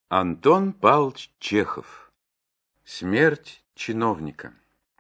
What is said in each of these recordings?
Антон Павлович Чехов. Смерть чиновника.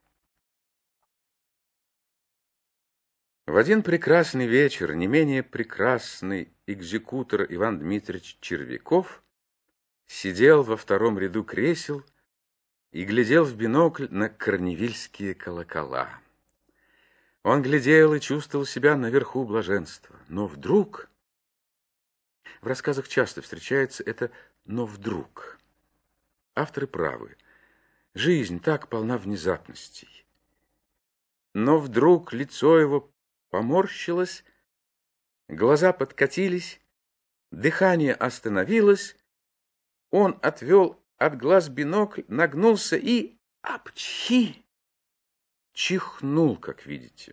В один прекрасный вечер не менее прекрасный экзекутор Иван Дмитриевич Червяков сидел во втором ряду кресел и глядел в бинокль на корневильские колокола. Он глядел и чувствовал себя наверху блаженства. Но вдруг... В рассказах часто встречается это «но вдруг». Авторы правы. Жизнь так полна внезапностей. Но вдруг лицо его поморщилось, глаза подкатились, дыхание остановилось, он отвел от глаз бинокль, нагнулся и апчхи! Чихнул, как видите.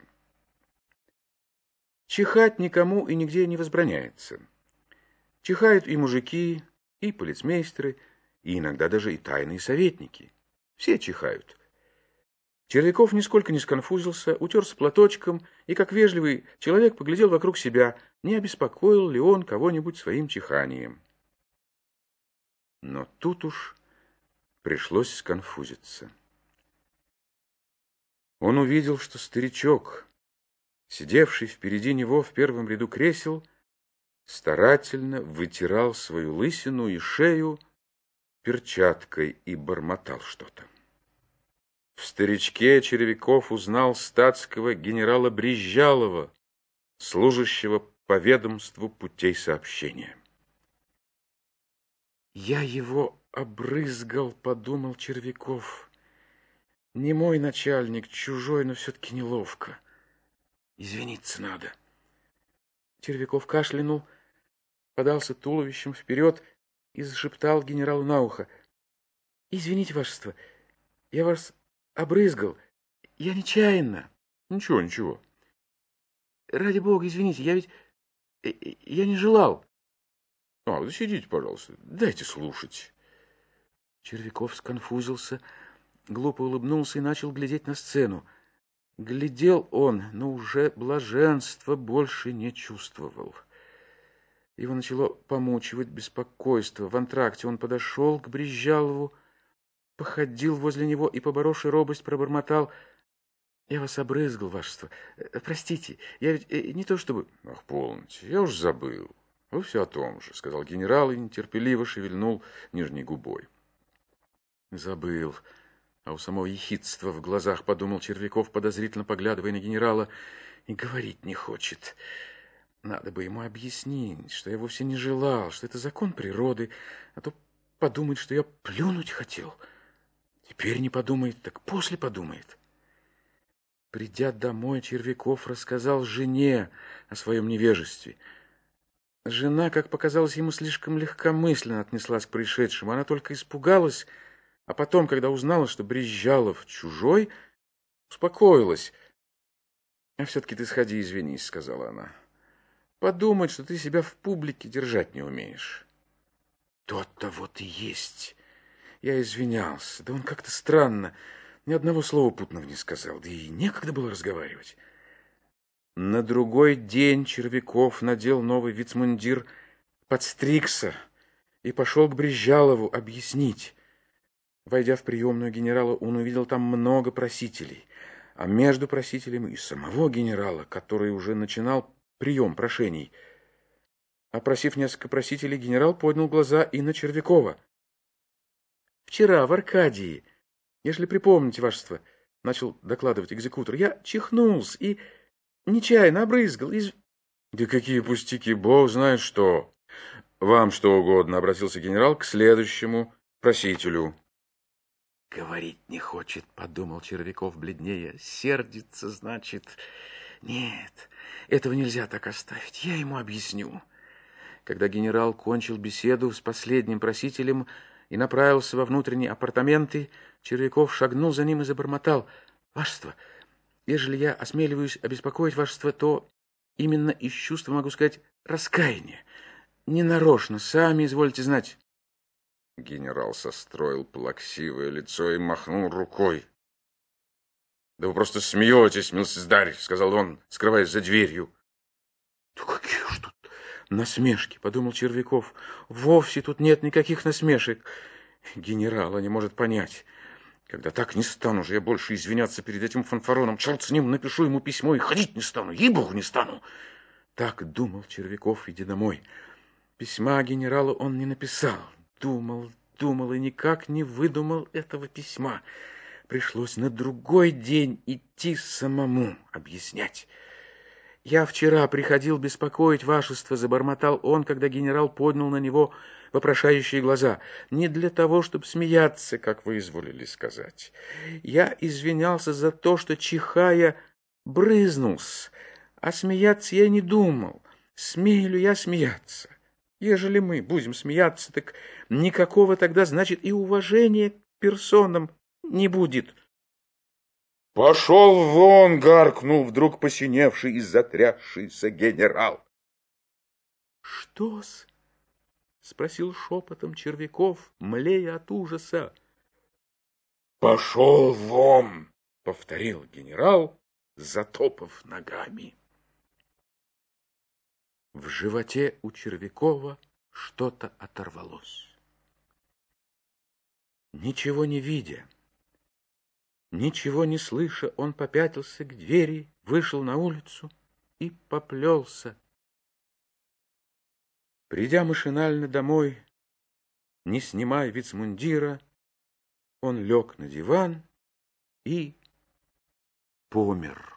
Чихать никому и нигде не возбраняется. Чихают и мужики, и полицмейстеры, и иногда даже и тайные советники. Все чихают. Червяков нисколько не сконфузился, утерся платочком и, как вежливый человек, поглядел вокруг себя, не обеспокоил ли он кого-нибудь своим чиханием. Но тут уж пришлось сконфузиться. Он увидел, что старичок, сидевший впереди него в первом ряду кресел, старательно вытирал свою лысину и шею перчаткой и бормотал что-то. В старичке Червяков узнал статского генерала Брезжалова, служащего по ведомству путей сообщения. «Я его обрызгал», — подумал Червяков. «Не мой начальник, чужой, но все-таки неловко. Извиниться надо». Червяков кашлянул, подался туловищем вперед и зашептал генералу на ухо: «Извините, вашество, я вас обрызгал. Я нечаянно». «Ничего, ничего». «Ради бога, извините, я не желал». «Да сидите, пожалуйста, дайте слушать». Червяков сконфузился, глупо улыбнулся и начал глядеть на сцену. Глядел он, но уже блаженства больше не чувствовал. Его начало помучивать беспокойство. В антракте он подошел к Брезжалову, походил возле него и, поборовши робость, пробормотал: «Я вас обрызгал, вашество. Простите, я ведь не то чтобы...» «Ах, полноте, я уж забыл. Вы все о том же», — сказал генерал и нетерпеливо шевельнул нижней губой. «Забыл». А у самого ехидства в глазах, подумал Червяков, подозрительно поглядывая на генерала, и говорить не хочет. Надо бы ему объяснить, что я вовсе не желал, что это закон природы, а то подумает, что я плюнуть хотел. Теперь не подумает, так после подумает. Придя домой, Червяков рассказал жене о своем невежестве. Жена, как показалось ему, слишком легкомысленно отнеслась к происшедшему. Она только испугалась, а потом, когда узнала, что Брезжалов чужой, успокоилась. «А все-таки ты сходи, извинись», — сказала она. «Подумать, что ты себя в публике держать не умеешь». «То-то вот и есть. Я извинялся. Да он как-то странно. Ни одного слова путного не сказал. Да и некогда было разговаривать». На другой день Червяков надел новый вицмундир, подстригся и пошел к Брезжалову объяснить. Войдя в приемную генерала, он увидел там много просителей, а между просителями и самого генерала, который уже начинал прием прошений. Опросив несколько просителей, генерал поднял глаза и на Червякова. «Вчера в Аркадии, если припомните, вашество, — начал докладывать экзекутор, — я чихнулся и нечаянно обрызгал из...» «Да какие пустяки, бог знает что! Вам что угодно», — обратился генерал к следующему просителю. «Говорить не хочет», — подумал Червяков бледнее. «Сердится, значит. Нет, этого нельзя так оставить. Я ему объясню». Когда генерал кончил беседу с последним просителем и направился во внутренние апартаменты, Червяков шагнул за ним и забормотал: «Вашество, ежели я осмеливаюсь обеспокоить вашество, то именно из чувства, могу сказать, раскаяния. Ненарочно, сами извольте знать». Генерал состроил плаксивое лицо и махнул рукой. «Да вы просто смеетесь, милости-дарь», — сказал он, скрываясь за дверью. «Да какие ж тут Насмешки, подумал Червяков. Вовсе тут нет никаких насмешек. Генерала не может понять. Когда так, не стану же я больше извиняться перед этим фанфароном. Черт с ним, напишу ему письмо и ходить не стану. Ей-богу, не стану. Так думал Червяков, идя домой. Письма генералу он не написал. Думал и никак не выдумал этого письма. Пришлось на другой день идти самому объяснять. «Я вчера приходил беспокоить вашество», — забормотал он, когда генерал поднял на него вопрошающие глаза. «Не для того, чтобы смеяться, как вы изволили сказать. Я извинялся за то, что, чихая, брызнулся, а смеяться я не думал. Смею ли я смеяться? Ежели мы будем смеяться, так никакого тогда, значит, и уважения к персонам не будет». «Пошел вон!» — гаркнул вдруг посиневший и затрясшийся генерал. «Что-с?» — спросил шепотом Червяков, млея от ужаса. «Пошел вон!» — повторил генерал, затопав ногами. В животе у Червякова что-то оторвалось. Ничего не видя, ничего не слыша, он попятился к двери, вышел на улицу и поплелся. Придя машинально домой, не снимая вицмундира, он лег на диван и помер.